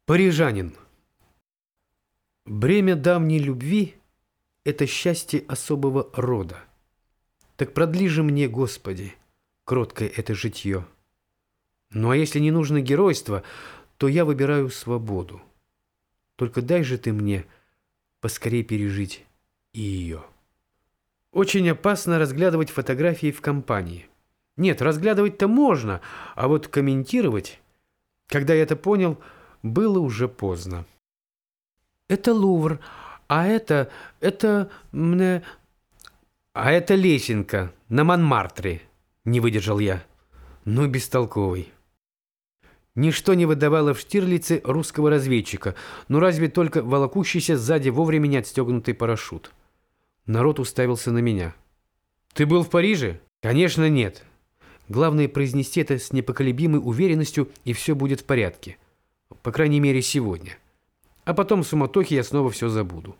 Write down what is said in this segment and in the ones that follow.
Парижанин. Бремя давней любви — это счастье особого рода. Так продли же мне, Господи, кроткое это житье. Ну а если не нужно геройство, то я выбираю свободу. Только дай же ты мне поскорей пережить и ее. Очень опасно разглядывать фотографии в компании. Нет, разглядывать-то можно, а вот комментировать, когда я это понял, было уже поздно. Это Лувр, а это мне... А это лесенка на Монмартре, не выдержал я. Ну, бестолковый. Ничто не выдавало в Штирлице русского разведчика, но разве только волокущийся сзади вовремя не отстегнутый парашют. Народ уставился на меня. «Ты был в Париже?» «Конечно, нет. Главное произнести это с непоколебимой уверенностью, и все будет в порядке. По крайней мере, сегодня. А потом в суматохе я снова все забуду».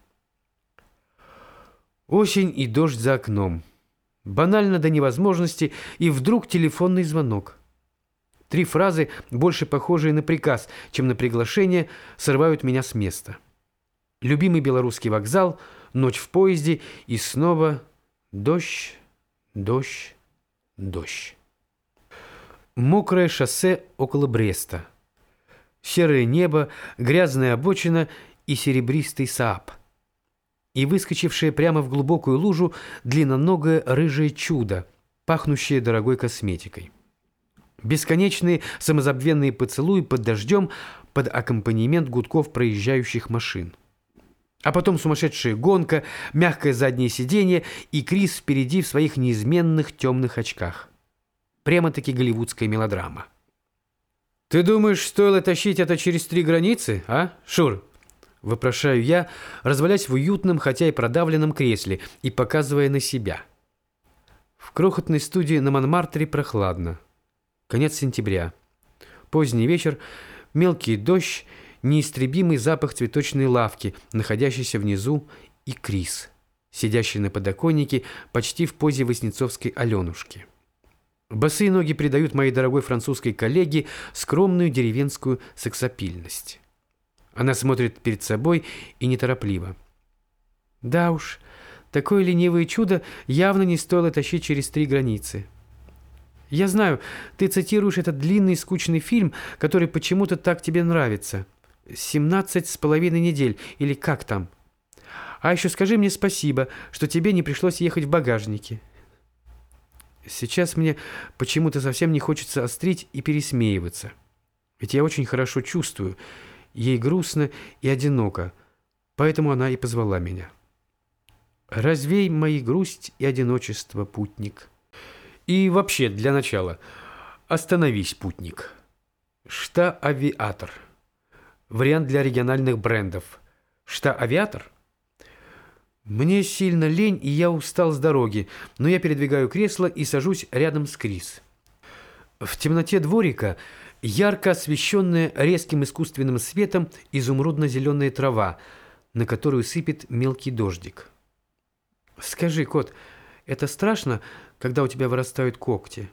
Осень и дождь за окном. Банально до невозможности, и вдруг телефонный звонок. 3 фразы, больше похожие на приказ, чем на приглашение, срывают меня с места. Любимый белорусский вокзал, ночь в поезде и снова дождь, дождь, дождь. Мокрое шоссе около Бреста. Серое небо, грязная обочина и серебристый Сааб. И выскочившее прямо в глубокую лужу длинноногое рыжее чудо, пахнущее дорогой косметикой. Бесконечные самозабвенные поцелуи под дождем под аккомпанемент гудков проезжающих машин. А потом сумасшедшая гонка, мягкое заднее сиденье и Крис впереди в своих неизменных темных очках. Прямо-таки голливудская мелодрама. «Ты думаешь, стоило тащить это через 3 границы, а, Шур?» — вопрошаю я, развалясь в уютном, хотя и продавленном кресле и показывая на себя. В крохотной студии на Монмартре прохладно. Конец сентября. Поздний вечер, мелкий дождь, неистребимый запах цветочной лавки, находящейся внизу, и Крис, сидящий на подоконнике почти в позе воснецовской Аленушки. Босые ноги придают моей дорогой французской коллеге скромную деревенскую сексапильность. Она смотрит перед собой и неторопливо. Да уж, такое ленивое чудо явно не стоило тащить через 3 границы. Я знаю, ты цитируешь этот длинный скучный фильм, который почему-то так тебе нравится. 17,5 недель, или как там. А еще скажи мне спасибо, что тебе не пришлось ехать в багажнике. Сейчас мне почему-то совсем не хочется острить и пересмеиваться. Ведь я очень хорошо чувствую, ей грустно и одиноко, поэтому она и позвала меня. Развей мои грусть и одиночество, путник. И вообще, для начала, остановись, путник. Шта-авиатор. Вариант для региональных брендов. Шта-авиатор? Мне сильно лень, и я устал с дороги, но я передвигаю кресло и сажусь рядом с Крис. В темноте дворика ярко освещенная резким искусственным светом изумрудно-зеленая трава, на которую сыпет мелкий дождик. Скажи, кот, это страшно, когда у тебя вырастают когти?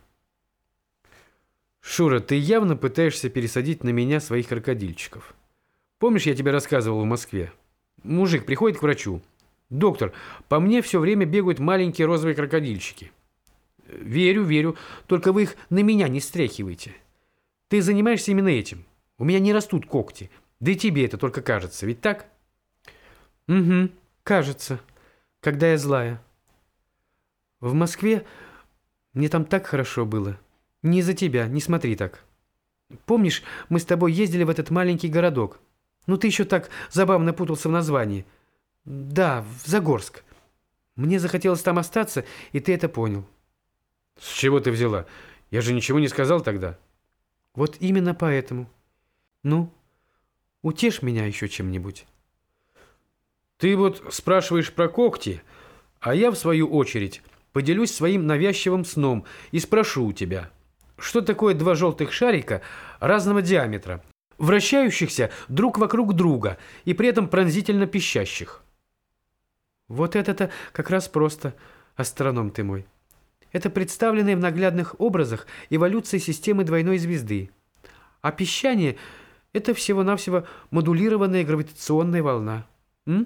Шура, ты явно пытаешься пересадить на меня своих крокодильчиков. Помнишь, я тебе рассказывал в Москве? Мужик приходит к врачу. Доктор, по мне все время бегают маленькие розовые крокодильчики. Верю, верю, только вы их на меня не стряхивайте. Ты занимаешься именно этим. У меня не растут когти. Да и тебе это только кажется, ведь так? Угу, кажется, когда я злая. В Москве мне там так хорошо было. Не из-за тебя, не смотри так. Помнишь, мы с тобой ездили в этот маленький городок? Ну ты еще так забавно путался в названии. Да, в Загорск. Мне захотелось там остаться, и ты это понял. С чего ты взяла? Я же ничего не сказал тогда. Вот именно поэтому. Ну, утешь меня еще чем-нибудь. Ты вот спрашиваешь про когти, а я, в свою очередь, поделюсь своим навязчивым сном и спрошу у тебя, что такое 2 желтых шарика разного диаметра, вращающихся друг вокруг друга и при этом пронзительно пищащих? Вот это-то как раз просто, астроном ты мой. Это представленные в наглядных образах эволюции системы двойной звезды. А пищание Это всего-навсего модулированная гравитационная волна. М?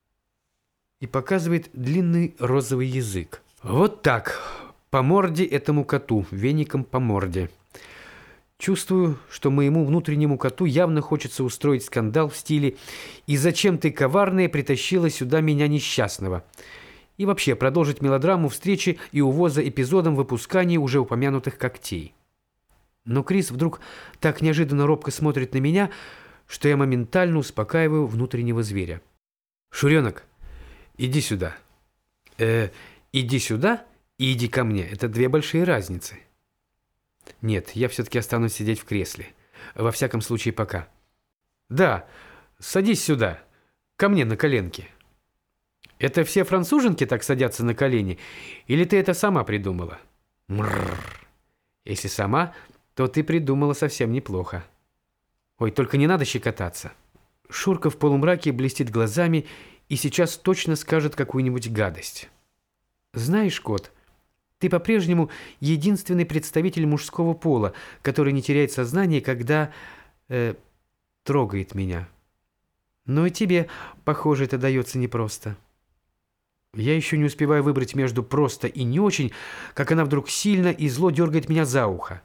И показывает длинный розовый язык. Вот так. По морде этому коту, веником по морде. Чувствую, что моему внутреннему коту явно хочется устроить скандал в стиле «И зачем ты, коварная, притащила сюда меня несчастного?» И вообще продолжить мелодраму встречи и увоза эпизодом выпускания уже упомянутых когтей. Но Крис вдруг так неожиданно робко смотрит на меня, что я моментально успокаиваю внутреннего зверя. «Шуренок, иди сюда». «Иди сюда» и «иди ко мне» — это две большие разницы. Нет, я все-таки останусь сидеть в кресле. Во всяком случае, пока. Да, садись сюда, ко мне на коленки. Это все француженки так садятся на колени? Или ты это сама придумала? Мрррр. Если сама, то ты придумала совсем неплохо. Ой, только не надо щекотаться. Шурка в полумраке блестит глазами и сейчас точно скажет какую-нибудь гадость. Знаешь, кот, ты по-прежнему единственный представитель мужского пола, который не теряет сознание, когда трогает меня. Но и тебе, похоже, это дается непросто. Я еще не успеваю выбрать между просто и не очень, как она вдруг сильно и зло дергает меня за ухо.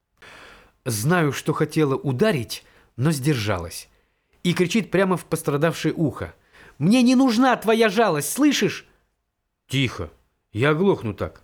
Знаю, что хотела ударить, но сдержалась. И кричит прямо в пострадавшее ухо. «Мне не нужна твоя жалость, слышишь?» «Тихо, я оглохну так».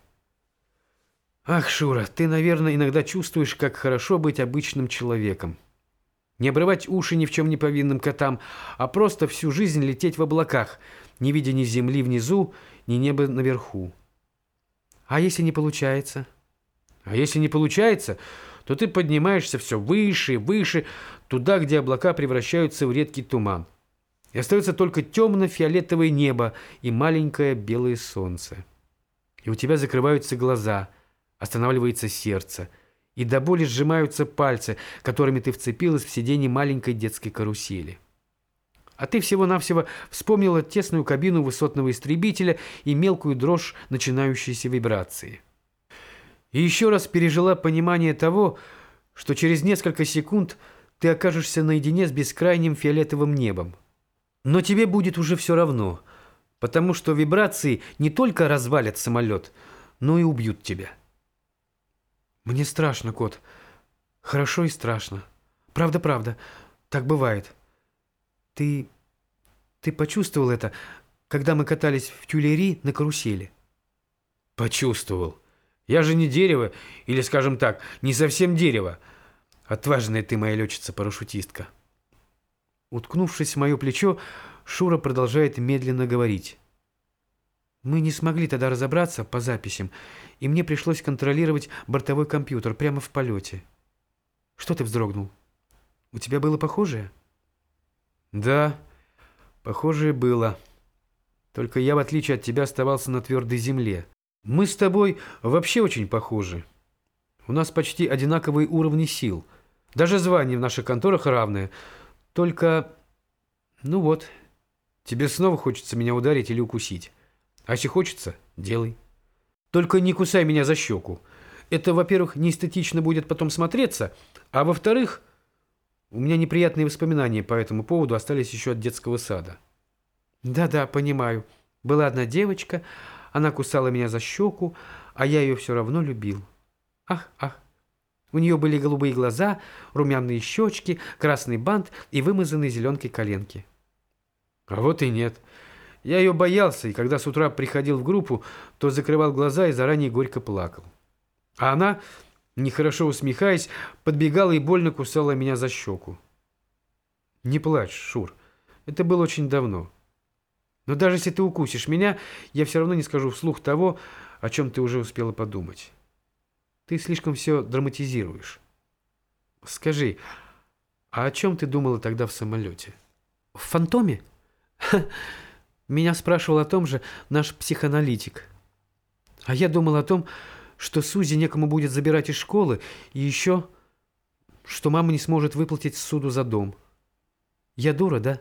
Ах, Шура, ты, наверное, иногда чувствуешь, как хорошо быть обычным человеком. Не обрывать уши ни в чем не повинным котам, а просто всю жизнь лететь в облаках, не видя ни земли внизу, ни неба наверху. А если не получается? А если не получается, то ты поднимаешься все выше и выше, туда, где облака превращаются в редкий туман. И остается только темно-фиолетовое небо и маленькое белое солнце. И у тебя закрываются глаза, останавливается сердце, и до боли сжимаются пальцы, которыми ты вцепилась в сиденье маленькой детской карусели. А ты всего-навсего вспомнила тесную кабину высотного истребителя и мелкую дрожь начинающейся вибрации. И еще раз пережила понимание того, что через несколько секунд ты окажешься наедине с бескрайним фиолетовым небом. Но тебе будет уже все равно, потому что вибрации не только развалят самолет, но и убьют тебя. Мне страшно, кот. Хорошо и страшно. Правда, так бывает. Ты почувствовал это, когда мы катались в Тюильри на карусели? Почувствовал. Я же не дерево, или, скажем так, не совсем дерево. Отважная ты моя летчица-парашютистка. Уткнувшись в мое плечо, Шура продолжает медленно говорить. Мы не смогли тогда разобраться по записям, и мне пришлось контролировать бортовой компьютер прямо в полете. Что ты вздрогнул? У тебя было похожее? Да, похожее было. Только я, в отличие от тебя, оставался на твердой земле. Мы с тобой вообще очень похожи. У нас почти одинаковые уровни сил. Даже звания в наших конторах равные. Только, ну вот, тебе снова хочется меня ударить или укусить. А если хочется, делай. Только не кусай меня за щеку. Это, во-первых, неэстетично будет потом смотреться, а во-вторых, у меня неприятные воспоминания по этому поводу остались еще от детского сада. Да-да, понимаю. Была одна девочка, она кусала меня за щеку, а я ее все равно любил. Ах. У нее были голубые глаза, румяные щечки, красный бант и вымазанные зеленкой коленки. А вот и нет. Я ее боялся, и когда с утра приходил в группу, то закрывал глаза и заранее горько плакал. А она, нехорошо усмехаясь, подбегала и больно кусала меня за щеку. Не плачь, Шур, это было очень давно. Но даже если ты укусишь меня, я все равно не скажу вслух того, о чем ты уже успела подумать. Ты слишком все драматизируешь. Скажи, а о чем ты думала тогда в самолете? В «Фантоме»? Меня спрашивал о том же наш психоаналитик. А я думал о том, что Сузи некому будет забирать из школы, и еще, что мама не сможет выплатить суду за дом. Я дура, да?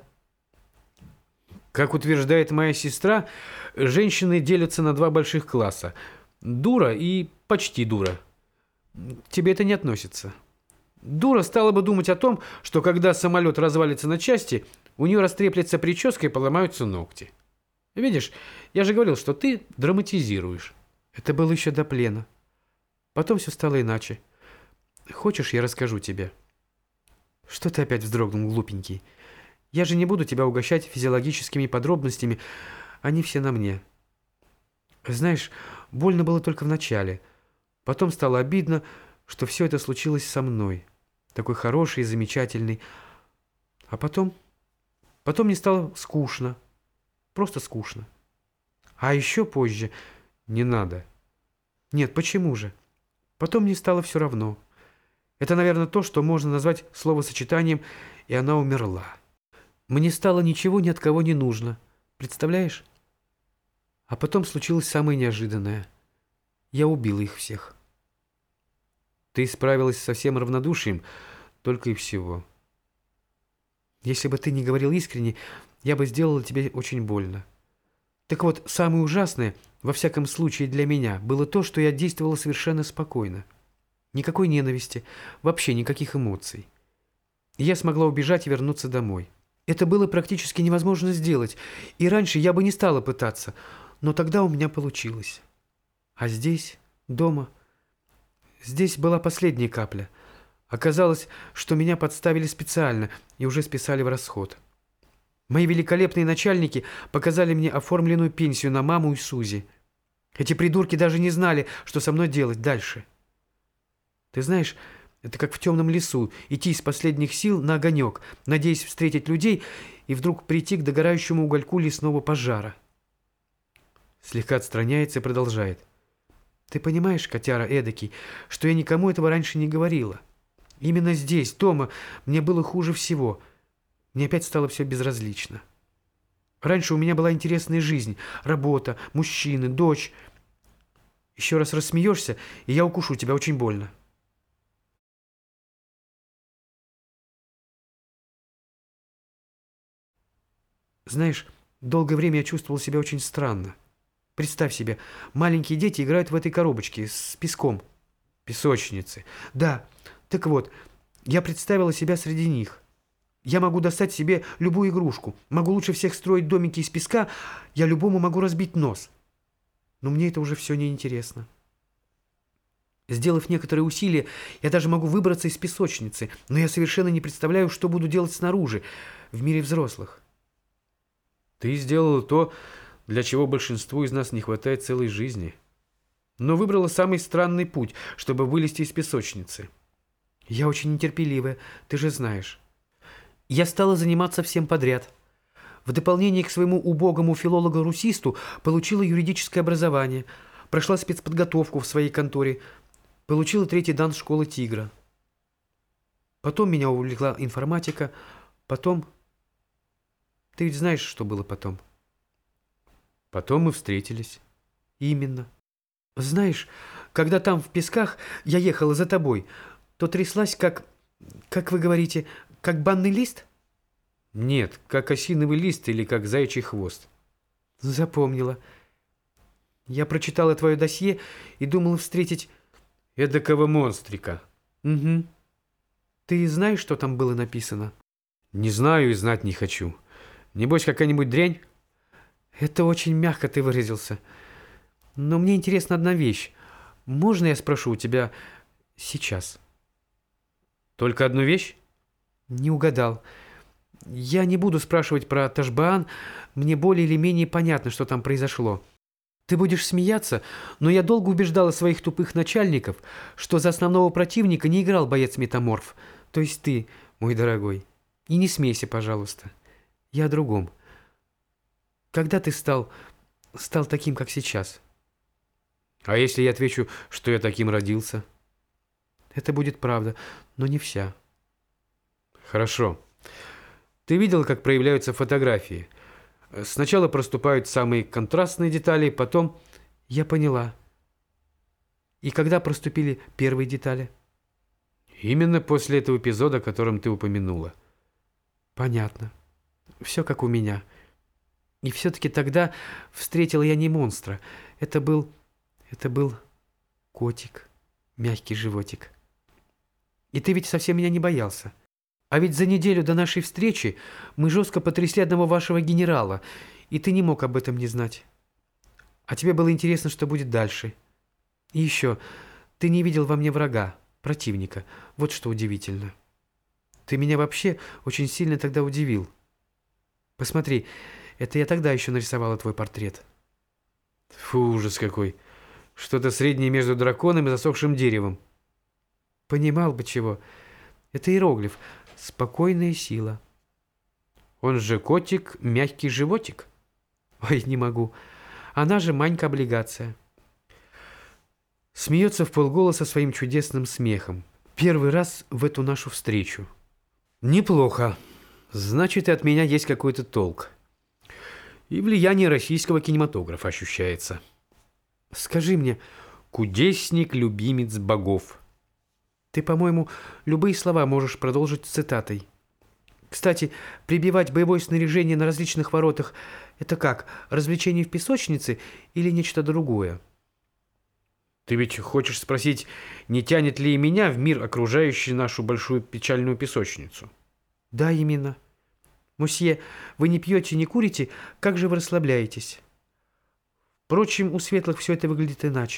Как утверждает моя сестра, женщины делятся на два больших класса. Дура и почти дура. Тебе это не относится. Дура стала бы думать о том, что когда самолет развалится на части, у нее растреплется прическа и поломаются ногти. Видишь, я же говорил, что ты драматизируешь. Это было еще до плена. Потом все стало иначе. Хочешь, я расскажу тебе? Что ты опять вздрогнул, глупенький? Я же не буду тебя угощать физиологическими подробностями, они все на мне. Знаешь, больно было только в начале. Потом стало обидно, что все это случилось со мной. Такой хороший и замечательный. А потом мне стало скучно. Просто скучно. А еще позже... Не надо. Нет, почему же? Потом мне стало все равно. Это, наверное, то, что можно назвать словосочетанием «и она умерла». Мне стало ничего ни от кого не нужно. Представляешь? А потом случилось самое неожиданное. Я убила их всех. Ты справилась со всем равнодушием, только и всего. Если бы ты не говорил искренне, я бы сделала тебе очень больно. Так вот, самое ужасное, во всяком случае для меня, было то, что я действовала совершенно спокойно. Никакой ненависти, вообще никаких эмоций. И я смогла убежать и вернуться домой. Это было практически невозможно сделать, и раньше я бы не стала пытаться, но тогда у меня получилось. А здесь, дома, здесь была последняя капля. Оказалось, что меня подставили специально и уже списали в расход. Мои великолепные начальники показали мне оформленную пенсию на маму и Сузи. Эти придурки даже не знали, что со мной делать дальше. Ты знаешь, это как в темном лесу, идти из последних сил на огонек, надеясь встретить людей и вдруг прийти к догорающему угольку лесного пожара. Слегка отстраняется и продолжает. Ты понимаешь, котяра эдакий, что я никому этого раньше не говорила? Именно здесь, дома, мне было хуже всего. Мне опять стало все безразлично. Раньше у меня была интересная жизнь, работа, мужчины, дочь. Еще раз рассмеешься, и я укушу тебя очень больно. Знаешь, долгое время я чувствовал себя очень странно. Представь себе, маленькие дети играют в этой коробочке с песком. Песочницы. Да, так вот, я представила себя среди них. Я могу достать себе любую игрушку, могу лучше всех строить домики из песка, я любому могу разбить нос. Но мне это уже все неинтересно. Сделав некоторые усилия, я даже могу выбраться из песочницы, но я совершенно не представляю, что буду делать снаружи, в мире взрослых. Ты сделала то, для чего большинству из нас не хватает целой жизни. Но выбрала самый странный путь, чтобы вылезти из песочницы. Я очень нетерпеливая, ты же знаешь. Я стала заниматься всем подряд. В дополнение к своему убогому филологу-русисту получила юридическое образование, прошла спецподготовку в своей конторе, получила 3-й дан школы «Тигра». Потом меня увлекла информатика, потом... Ты ведь знаешь, что было потом? Потом мы встретились. Именно. Знаешь, когда там в песках я ехала за тобой, то тряслась как вы говорите, как банный лист? Нет, как осиновый лист или как заячий хвост. Запомнила. Я прочитала твое досье и думала встретить эдакого монстрика. Угу. Ты знаешь, что там было написано? Не знаю и знать не хочу. Небось, какая-нибудь дрянь? Это очень мягко ты выразился. Но мне интересна одна вещь. Можно я спрошу у тебя сейчас? Только одну вещь? Не угадал. Я не буду спрашивать про Ташбаан. Мне более или менее понятно, что там произошло. Ты будешь смеяться, но я долго убеждала своих тупых начальников, что за основного противника не играл боец-метаморф. То есть ты, мой дорогой. И не смейся, пожалуйста. Я о другом. Когда ты стал таким, как сейчас? А если я отвечу, что я таким родился? Это будет правда, но не вся. Хорошо. Ты видел, как проявляются фотографии? Сначала проступают самые контрастные детали, потом... Я поняла. И когда проступили первые детали? Именно после этого эпизода, о котором ты упомянула. Понятно. Все как у меня. И все-таки тогда встретила я не монстра. Это был котик, мягкий животик. И ты ведь совсем меня не боялся. А ведь за неделю до нашей встречи мы жестко потрясли одного вашего генерала, и ты не мог об этом не знать. А тебе было интересно, что будет дальше. И еще, ты не видел во мне врага, противника. Вот что удивительно. Ты меня вообще очень сильно тогда удивил. Посмотри, это я тогда еще нарисовала твой портрет. Фу, ужас какой. Что-то среднее между драконом и засохшим деревом. Понимал бы чего. Это иероглиф. Спокойная сила. Он же котик, мягкий животик. Ой, не могу. Она же Манька-облигация. Смеется вполголоса своим чудесным смехом. Первый раз в эту нашу встречу. Неплохо. Значит, и от меня есть какой-то толк. И влияние российского кинематографа ощущается. Скажи мне, кудесник, любимец богов. Ты, по-моему, любые слова можешь продолжить цитатой. Кстати, прибивать боевое снаряжение на различных воротах – это как, развлечение в песочнице или нечто другое? Ты ведь хочешь спросить, не тянет ли и меня в мир, окружающий нашу большую печальную песочницу? Да, именно. Мусье, вы не пьете, не курите, как же вы расслабляетесь? Впрочем, у светлых все это выглядит иначе.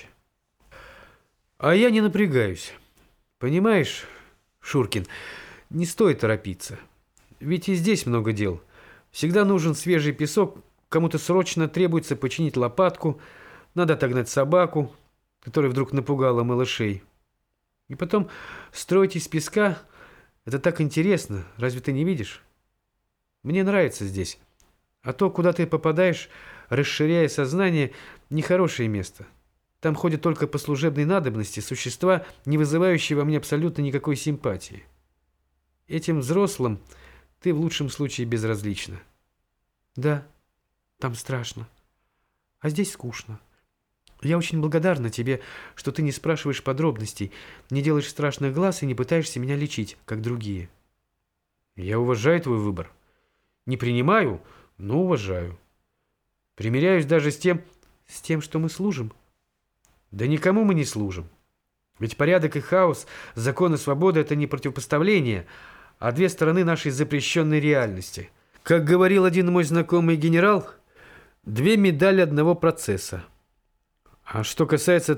А я не напрягаюсь. Понимаешь, Шуркин, не стоит торопиться. Ведь и здесь много дел. Всегда нужен свежий песок, кому-то срочно требуется починить лопатку, надо отогнать собаку, которая вдруг напугала малышей. И потом строить из песка – это так интересно, разве ты не видишь? Мне нравится здесь. А то, куда ты попадаешь, расширяя сознание, нехорошее место. Там ходят только по служебной надобности существа, не вызывающие во мне абсолютно никакой симпатии. Этим взрослым ты в лучшем случае безразлична. Да, там страшно. А здесь скучно. Я очень благодарна тебе, что ты не спрашиваешь подробностей, не делаешь страшных глаз и не пытаешься меня лечить, как другие. Я уважаю твой выбор. Не принимаю, но уважаю. Примиряюсь даже с тем, что мы служим. Да никому мы не служим. Ведь порядок и хаос, закон и свобода – это не противопоставление, а две стороны нашей запрещенной реальности. Как говорил один мой знакомый генерал, две медали одного процесса. А что касается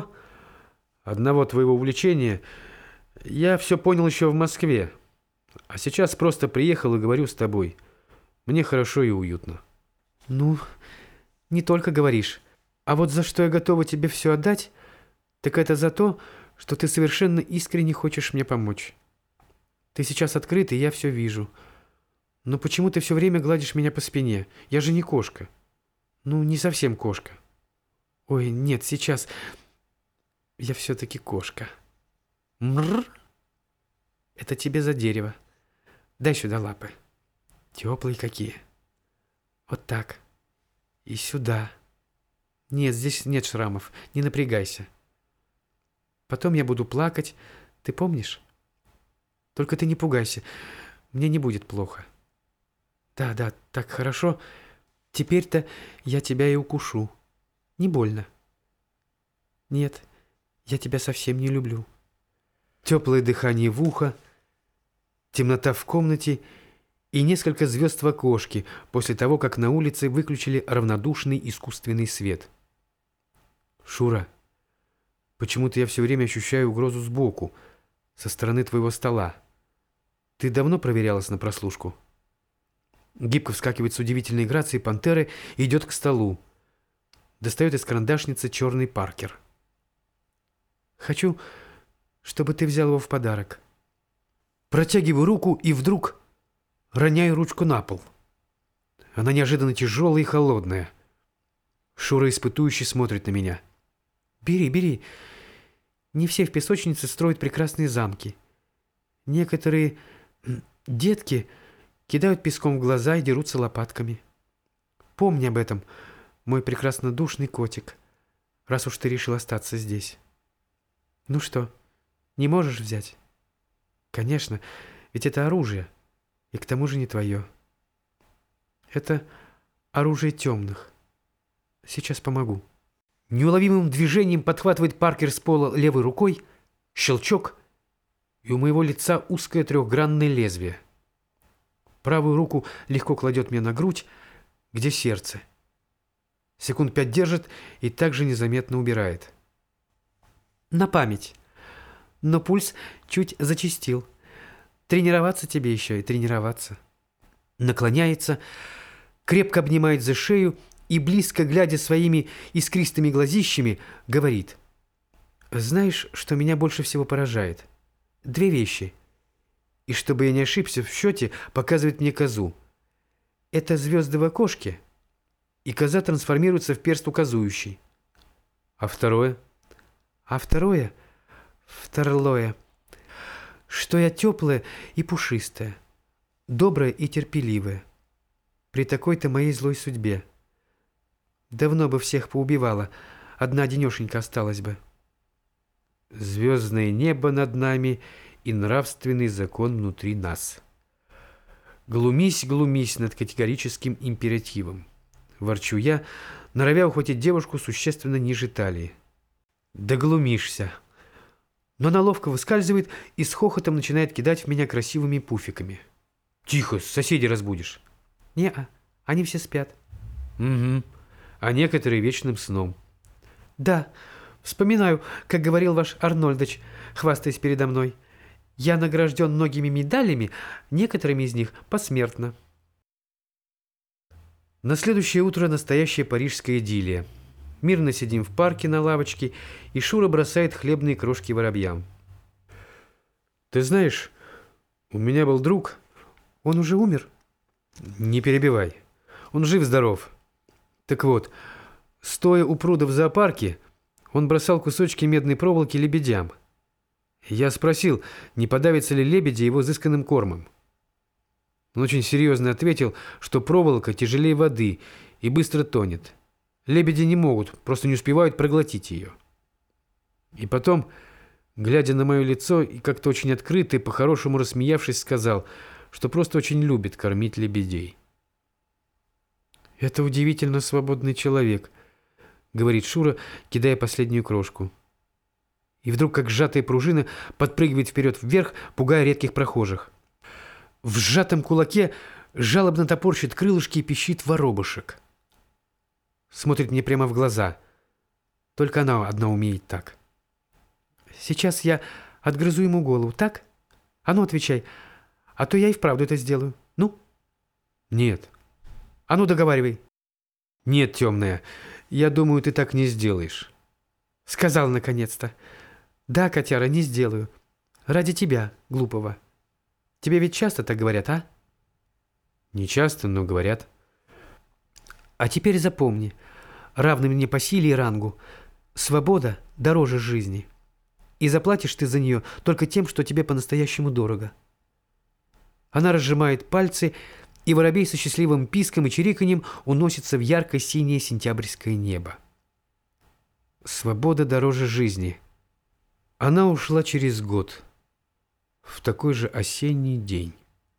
одного твоего увлечения, я все понял еще в Москве. А сейчас просто приехал и говорю с тобой. Мне хорошо и уютно. Ну, не только говоришь. А вот за что я готова тебе все отдать, так это за то, что ты совершенно искренне хочешь мне помочь. Ты сейчас открыт, и я все вижу. Но почему ты все время гладишь меня по спине? Я же не кошка. Ну, не совсем кошка. Ой, нет, сейчас я все-таки кошка. Мрр. Это тебе за дерево. Дай сюда лапы. Теплые какие. Вот так. И сюда. Нет, здесь нет шрамов. Не напрягайся. Потом я буду плакать. Ты помнишь? Только ты не пугайся. Мне не будет плохо. Да, да, так хорошо. Теперь-то я тебя и укушу. Не больно. Нет, я тебя совсем не люблю. Теплое дыхание в ухо, темнота в комнате и несколько звезд в окошке после того, как на улице выключили равнодушный искусственный свет. Шура, почему-то я все время ощущаю угрозу сбоку, со стороны твоего стола. Ты давно проверялась на прослушку? Гибко вскакивает с удивительной грацией пантеры и идет к столу. Достает из карандашницы черный Паркер. Хочу, чтобы ты взял его в подарок. Протягиваю руку и вдруг роняю ручку на пол. Она неожиданно тяжелая и холодная. Шура испытующе смотрит на меня. Бери, бери. Не все в песочнице строят прекрасные замки. Некоторые детки кидают песком в глаза и дерутся лопатками. Помни об этом, мой прекраснодушный котик, раз уж ты решил остаться здесь. Ну что, не можешь взять? Конечно, ведь это оружие, и к тому же не твое. Это оружие темных. Сейчас помогу. Неуловимым движением подхватывает Паркер с пола левой рукой, щелчок, и у моего лица узкое трехгранное лезвие. Правую руку легко кладет мне на грудь, где сердце. Секунд 5 держит и также незаметно убирает. На память. Но пульс чуть зачастил. Тренироваться тебе еще и тренироваться. Наклоняется, крепко обнимает за шею и, близко глядя своими искристыми глазищами, говорит: «Знаешь, что меня больше всего поражает? 2 вещи. И чтобы я не ошибся в счете, показывает мне козу. Это звезды в окошке, и коза трансформируется в перст указующий. А второе? А второе, что я теплая и пушистая, добрая и терпеливая. При такой-то моей злой судьбе. Давно бы всех поубивала, одна денешенька осталась бы. Звездное небо над нами и нравственный закон внутри нас. Глумись, глумись над категорическим императивом. Ворчу я, норовя ухватить девушку существенно ниже талии. Да глумишься. Но она ловко выскальзывает и с хохотом начинает кидать в меня красивыми пуфиками. Тихо, соседей разбудишь. Не-а, они все спят. Угу, а некоторые вечным сном. Да, вспоминаю, как говорил ваш Арнольдыч, хвастаясь передо мной. Я награжден многими медалями, некоторыми из них посмертно. На следующее утро настоящая парижская идиллия. Мирно сидим в парке на лавочке, и Шура бросает хлебные крошки воробьям. Ты знаешь, у меня был друг. Он уже умер? Не перебивай. Он жив-здоров. Так вот, стоя у пруда в зоопарке, он бросал кусочки медной проволоки лебедям. Я спросил, не подавятся ли лебеди его изысканным кормом. Он очень серьезно ответил, что проволока тяжелее воды и быстро тонет. Лебеди не могут, просто не успевают проглотить ее. И потом, глядя на мое лицо и как-то очень открыто и по-хорошему рассмеявшись, сказал, что просто очень любит кормить лебедей. «Это удивительно свободный человек», — говорит Шура, кидая последнюю крошку. И вдруг, как сжатая пружина, подпрыгивает вперед-вверх, пугая редких прохожих. В сжатом кулаке жалобно топорщит крылышки и пищит воробушек. Смотрит мне прямо в глаза. Только она одна умеет так. Сейчас я отгрызу ему голову, так? А ну, отвечай, а то я и вправду это сделаю. Ну? Нет. А ну, договаривай. Нет, темная, я думаю, ты так не сделаешь. Сказал наконец-то. Да, котяра, не сделаю. Ради тебя, глупого. Тебе ведь часто так говорят, а? Не часто, но говорят. А теперь запомни, равный мне по силе и рангу, свобода дороже жизни. И заплатишь ты за нее только тем, что тебе по-настоящему дорого. Она разжимает пальцы, и воробей со счастливым писком и чириканьем уносится в ярко-синее сентябрьское небо. Свобода дороже жизни. Она ушла через год, в такой же осенний день.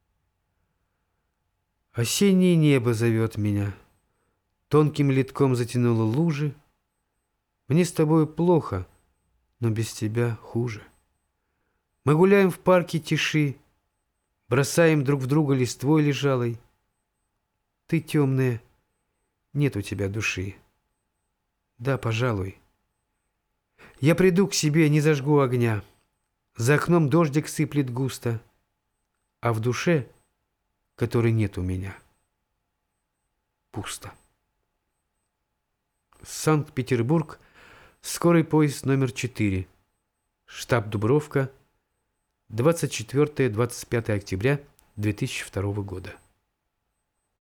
Осеннее небо зовет меня. Тонким литком затянуло лужи. Мне с тобой плохо, но без тебя хуже. Мы гуляем в парке тиши, бросаем друг в друга листвой лежалой. Ты темная, нет у тебя души. Да, пожалуй. Я приду к себе, не зажгу огня. За окном дождик сыплет густо, а в душе, которой нет у меня, пусто. Санкт-Петербург, скорый поезд номер 4, штаб Дубровка, 24-25 октября 2002 года.